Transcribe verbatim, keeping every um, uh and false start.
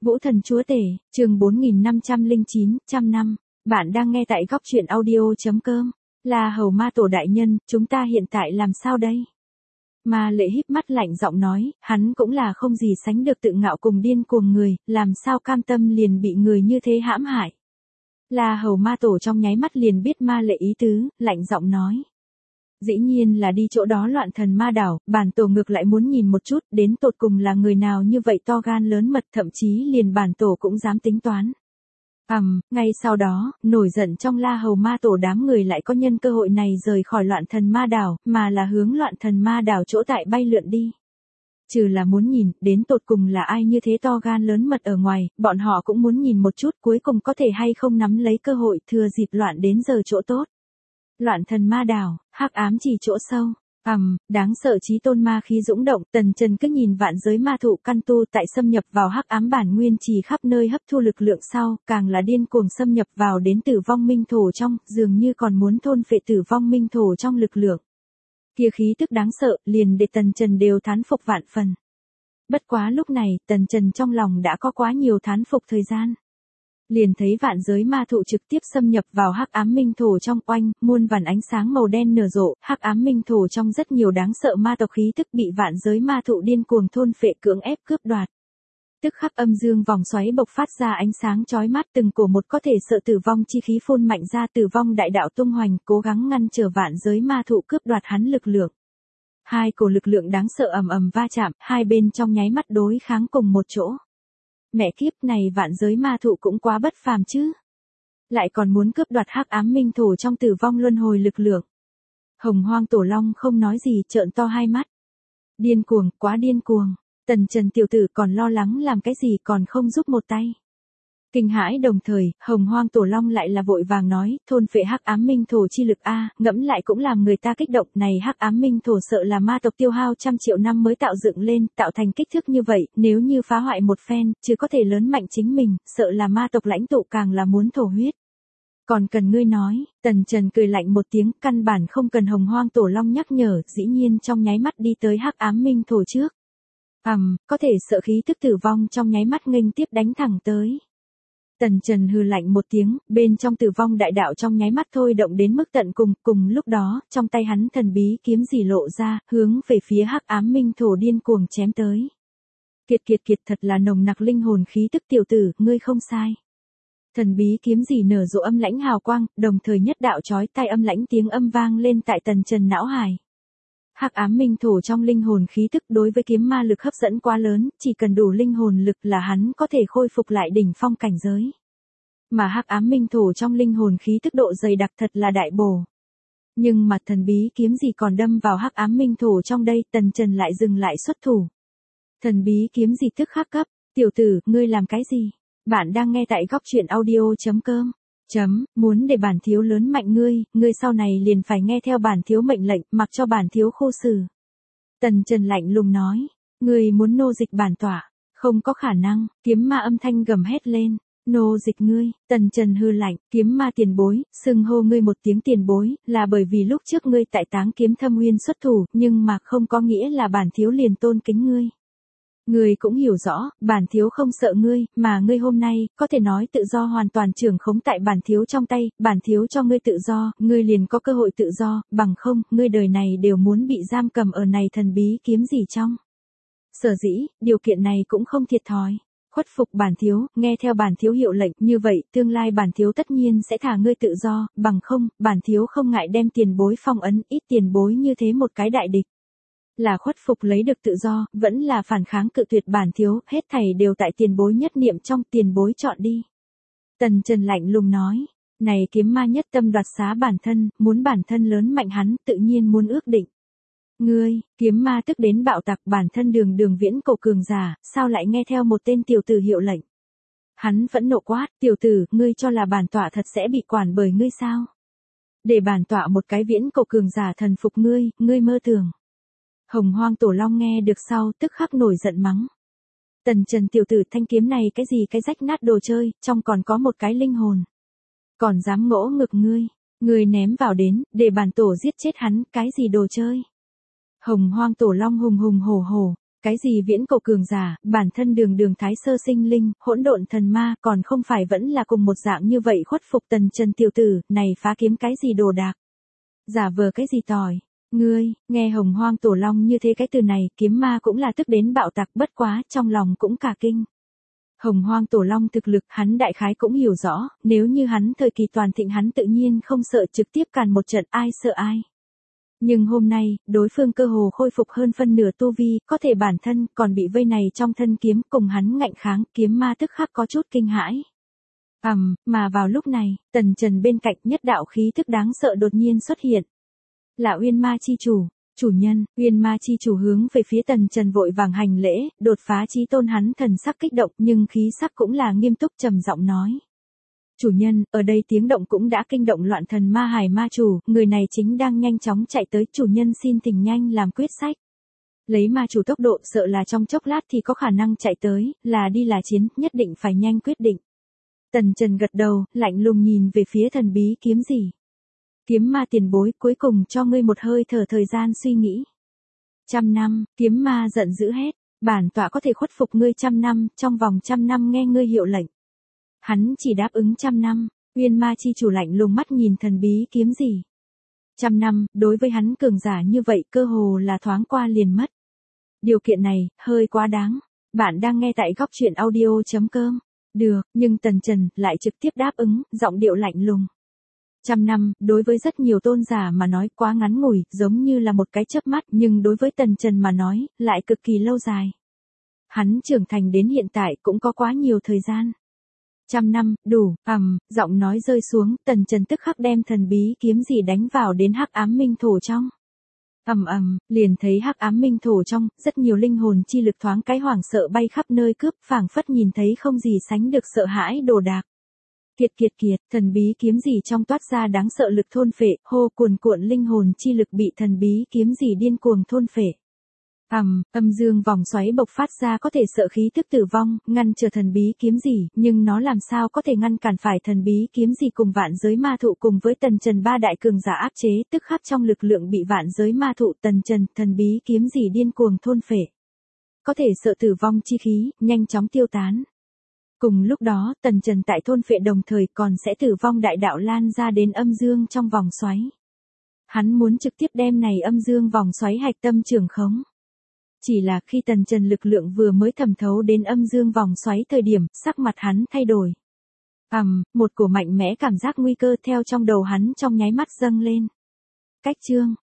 Vũ Thần Chúa Tể, chương bốn nghìn năm trăm lẻ chín, trăm năm. Bạn đang nghe tại góc truyện audio.com. Là Hầu Ma Tổ đại nhân, chúng ta hiện tại làm sao đây? Ma Lệ híp mắt lạnh giọng nói, hắn cũng là không gì sánh được tự ngạo cùng điên cuồng người, làm sao cam tâm liền bị người như thế hãm hại. Là Hầu Ma Tổ trong nháy mắt liền biết Ma Lệ ý tứ, lạnh giọng nói. Dĩ nhiên là đi chỗ đó loạn thần ma đảo, bản tổ ngược lại muốn nhìn một chút, đến tột cùng là người nào như vậy to gan lớn mật, thậm chí liền bản tổ cũng dám tính toán. Ầm, um, ngay sau đó, nổi giận trong La Hầu Ma Tổ đám người lại có nhân cơ hội này rời khỏi loạn thần ma đảo, mà là hướng loạn thần ma đảo chỗ tại bay lượn đi. Trừ là muốn nhìn, đến tột cùng là ai như thế to gan lớn mật ở ngoài, bọn họ cũng muốn nhìn một chút cuối cùng có thể hay không nắm lấy cơ hội thừa dịp loạn đến giờ chỗ tốt. Loạn thần ma đảo, hắc ám chỉ chỗ sâu. Ầm, um, đáng sợ chí tôn ma khí dũng động, Tần Trần cứ nhìn vạn giới ma thụ căn tu tại xâm nhập vào hắc ám bản nguyên trì khắp nơi hấp thu lực lượng sau, càng là điên cuồng xâm nhập vào đến tử vong minh thổ trong, dường như còn muốn thôn phệ tử vong minh thổ trong lực lượng. Kia khí tức đáng sợ, liền để Tần Trần đều thán phục vạn phần. Bất quá lúc này, Tần Trần trong lòng đã có quá nhiều thán phục thời gian. Liền thấy vạn giới ma thụ trực tiếp xâm nhập vào hắc ám minh thổ trong oanh, muôn vàn ánh sáng màu đen nở rộ, hắc ám minh thổ trong rất nhiều đáng sợ ma tộc khí tức bị vạn giới ma thụ điên cuồng thôn phệ cưỡng ép cướp đoạt. Tức khắc âm dương vòng xoáy bộc phát ra ánh sáng chói mắt, từng cổ một có thể sợ tử vong chi khí phun mạnh ra, tử vong đại đạo tung hoành, cố gắng ngăn trở vạn giới ma thụ cướp đoạt hắn lực lượng. Hai cổ lực lượng đáng sợ ầm ầm va chạm, hai bên trong nháy mắt đối kháng cùng một chỗ. Mẹ kiếp này vạn giới ma thụ cũng quá bất phàm chứ. Lại còn muốn cướp đoạt hắc ám minh thổ trong tử vong luân hồi lực lượng. Hồng Hoang Tổ Long không nói gì, trợn to hai mắt. Điên cuồng, quá điên cuồng. Tần Trần tiểu tử còn lo lắng làm cái gì còn không giúp một tay. Kinh hãi đồng thời, Hồng Hoang Tổ Long lại là vội vàng nói, thôn phệ hắc ám minh thổ chi lực a, ngẫm lại cũng làm người ta kích động, này hắc ám minh thổ sợ là ma tộc tiêu hao trăm triệu năm mới tạo dựng lên, tạo thành kích thước như vậy, nếu như phá hoại một phen, chứ có thể lớn mạnh chính mình, sợ là ma tộc lãnh tụ càng là muốn thổ huyết. Còn cần ngươi nói, Tần Trần cười lạnh một tiếng, căn bản không cần Hồng Hoang Tổ Long nhắc nhở, dĩ nhiên trong nháy mắt đi tới hắc ám minh thổ trước. Ầm, um, có thể sợ khí tức tử vong trong nháy mắt nghênh tiếp đánh thẳng tới. Tần Trần hừ lạnh một tiếng, bên trong tử vong đại đạo trong nháy mắt thôi động đến mức tận cùng, cùng lúc đó, trong tay hắn thần bí kiếm gì lộ ra, hướng về phía hắc ám minh thổ điên cuồng chém tới. Kiệt kiệt kiệt thật là nồng nặc linh hồn khí tức tiểu tử, ngươi không sai. Thần bí kiếm gì nở rộ âm lãnh hào quang, đồng thời nhất đạo chói tai âm lãnh tiếng âm vang lên tại Tần Trần não hải. Hắc ám minh thổ trong linh hồn khí tức đối với kiếm ma lực hấp dẫn quá lớn, chỉ cần đủ linh hồn lực là hắn có thể khôi phục lại đỉnh phong cảnh giới. Mà hắc ám minh thổ trong linh hồn khí tức độ dày đặc thật là đại bổ. Nhưng mà thần bí kiếm gì còn đâm vào hắc ám minh thổ trong đây, Tần Trần lại dừng lại xuất thủ. Thần bí kiếm gì tức khắc cấp, tiểu tử, ngươi làm cái gì? Bạn đang nghe tại góc truyện audio.com. Chấm, muốn để bản thiếu lớn mạnh ngươi, ngươi sau này liền phải nghe theo bản thiếu mệnh lệnh, mặc cho bản thiếu khô xử. Tần Trần lạnh lùng nói, ngươi muốn nô dịch bản tỏa, không có khả năng, kiếm ma âm thanh gầm hét lên, nô dịch ngươi, Tần Trần hư lạnh, kiếm ma tiền bối, xưng hô ngươi một tiếng tiền bối, là bởi vì lúc trước ngươi tại Táng Kiếm Thâm Uyên xuất thủ, nhưng mà không có nghĩa là bản thiếu liền tôn kính ngươi. Ngươi cũng hiểu rõ, bản thiếu không sợ ngươi, mà ngươi hôm nay, có thể nói tự do hoàn toàn trưởng khống tại bản thiếu trong tay, bản thiếu cho ngươi tự do, ngươi liền có cơ hội tự do, bằng không, ngươi đời này đều muốn bị giam cầm ở này thần bí kiếm gì trong. Sở dĩ, điều kiện này cũng không thiệt thòi. Khuất phục bản thiếu, nghe theo bản thiếu hiệu lệnh, như vậy, tương lai bản thiếu tất nhiên sẽ thả ngươi tự do, bằng không, bản thiếu không ngại đem tiền bối phong ấn, ít tiền bối như thế một cái đại địch. Là khuất phục lấy được tự do, vẫn là phản kháng cự tuyệt bản thiếu, hết thảy đều tại tiền bối nhất niệm trong, tiền bối chọn đi. Tần Trần lạnh lùng nói, này kiếm ma nhất tâm đoạt xá bản thân, muốn bản thân lớn mạnh hắn, tự nhiên muốn ước định. Ngươi, kiếm ma tức đến bạo tạc bản thân đường đường viễn cổ cường giả, sao lại nghe theo một tên tiểu tử hiệu lệnh. Hắn vẫn nộ quát, tiểu tử, ngươi cho là bản tọa thật sẽ bị quản bởi ngươi sao? Để bản tọa một cái viễn cổ cường giả thần phục ngươi, ngươi mơ tưởng. Hồng Hoang Tổ Long nghe được sau tức khắc nổi giận mắng. Tần Trần tiểu tử thanh kiếm này cái gì cái rách nát đồ chơi, trong còn có một cái linh hồn. Còn dám ngỗ ngực ngươi, ngươi ném vào đến, để bản tổ giết chết hắn, cái gì đồ chơi. Hồng Hoang Tổ Long hùng hùng hổ hổ, Cái gì viễn cổ cường giả, bản thân đường đường thái sơ sinh linh, hỗn độn thần ma, còn không phải vẫn là cùng một dạng như vậy khuất phục tần trần tiểu tử, này phá kiếm cái gì đồ đạc. Giả vờ cái gì tỏi. Ngươi, nghe hồng hoang tổ long như thế cái từ này, kiếm ma cũng là tức đến bạo tạc, bất quá, trong lòng cũng cả kinh. Hồng hoang tổ long thực lực hắn đại khái cũng hiểu rõ, nếu như hắn thời kỳ toàn thịnh hắn tự nhiên không sợ trực tiếp càn một trận ai sợ ai. Nhưng hôm nay, đối phương cơ hồ khôi phục hơn phân nửa tu vi, có thể bản thân còn bị vây này trong thân kiếm cùng hắn ngạnh kháng, kiếm ma tức khắc có chút kinh hãi. Ầm, um, mà vào lúc này, tần trần bên cạnh nhất đạo khí thức đáng sợ đột nhiên xuất hiện. Là Uyên Ma chi chủ, chủ nhân, Uyên Ma chi chủ hướng về phía tần trần vội vàng hành lễ, đột phá chí tôn hắn thần sắc kích động nhưng khí sắc cũng là nghiêm túc trầm giọng nói. Chủ nhân, ở đây tiếng động cũng đã kinh động loạn thần ma hải ma chủ, người này chính đang nhanh chóng chạy tới, chủ nhân xin thỉnh nhanh làm quyết sách. Lấy ma chủ tốc độ sợ là trong chốc lát thì có khả năng chạy tới, là đi là chiến, nhất định phải nhanh quyết định. Tần Trần gật đầu, lạnh lùng nhìn về phía thần bí kiếm gì. Kiếm ma tiền bối, cuối cùng cho ngươi một hơi thở thời gian suy nghĩ. Trăm năm, kiếm ma giận dữ hét, bản tọa có thể khuất phục ngươi trăm năm, trong vòng trăm năm nghe ngươi hiệu lệnh. Hắn chỉ đáp ứng trăm năm, Uyên Ma chi chủ lạnh lùng mắt nhìn thần bí kiếm gì. Trăm năm, đối với hắn cường giả như vậy cơ hồ là thoáng qua liền mất. Điều kiện này, hơi quá đáng. Bạn đang nghe tại góc truyện audio chấm com. Được, nhưng Tần Trần lại trực tiếp đáp ứng, giọng điệu lạnh lùng. Trăm năm, đối với rất nhiều tôn giả mà nói quá ngắn ngủi, giống như là một cái chớp mắt, nhưng đối với Tần Trần mà nói, lại cực kỳ lâu dài. Hắn trưởng thành đến hiện tại cũng có quá nhiều thời gian. Trăm năm, đủ, ầm, giọng nói rơi xuống, Tần Trần tức khắc đem thần bí kiếm gì đánh vào đến hắc ám minh thổ trong. Ầm ầm, liền thấy hắc ám minh thổ trong, rất nhiều linh hồn chi lực thoáng cái hoảng sợ bay khắp nơi cướp, phảng phất nhìn thấy không gì sánh được sợ hãi đồ đạc. Kiệt kiệt kiệt, thần bí kiếm gì trong toát ra đáng sợ lực thôn phệ, hô cuồn cuộn linh hồn chi lực bị thần bí kiếm gì điên cuồng thôn phệ. Ầm, âm dương vòng xoáy bộc phát ra có thể sợ khí tức tử vong, ngăn trở thần bí kiếm gì, nhưng nó làm sao có thể ngăn cản phải thần bí kiếm gì cùng vạn giới ma thụ cùng với Tần Trần ba đại cường giả áp chế, tức khắc trong lực lượng bị vạn giới ma thụ Tần Trần, thần bí kiếm gì điên cuồng thôn phệ. Có thể sợ tử vong chi khí, nhanh chóng tiêu tán. Cùng lúc đó, Tần Trần tại thôn phệ đồng thời còn sẽ tử vong đại đạo lan ra đến âm dương trong vòng xoáy. Hắn muốn trực tiếp đem này âm dương vòng xoáy hạch tâm trường khống. Chỉ là khi Tần Trần lực lượng vừa mới thẩm thấu đến âm dương vòng xoáy thời điểm, sắc mặt hắn thay đổi. Ầm, um, một cổ mạnh mẽ cảm giác nguy cơ theo trong đầu hắn trong nháy mắt dâng lên. Cách chương,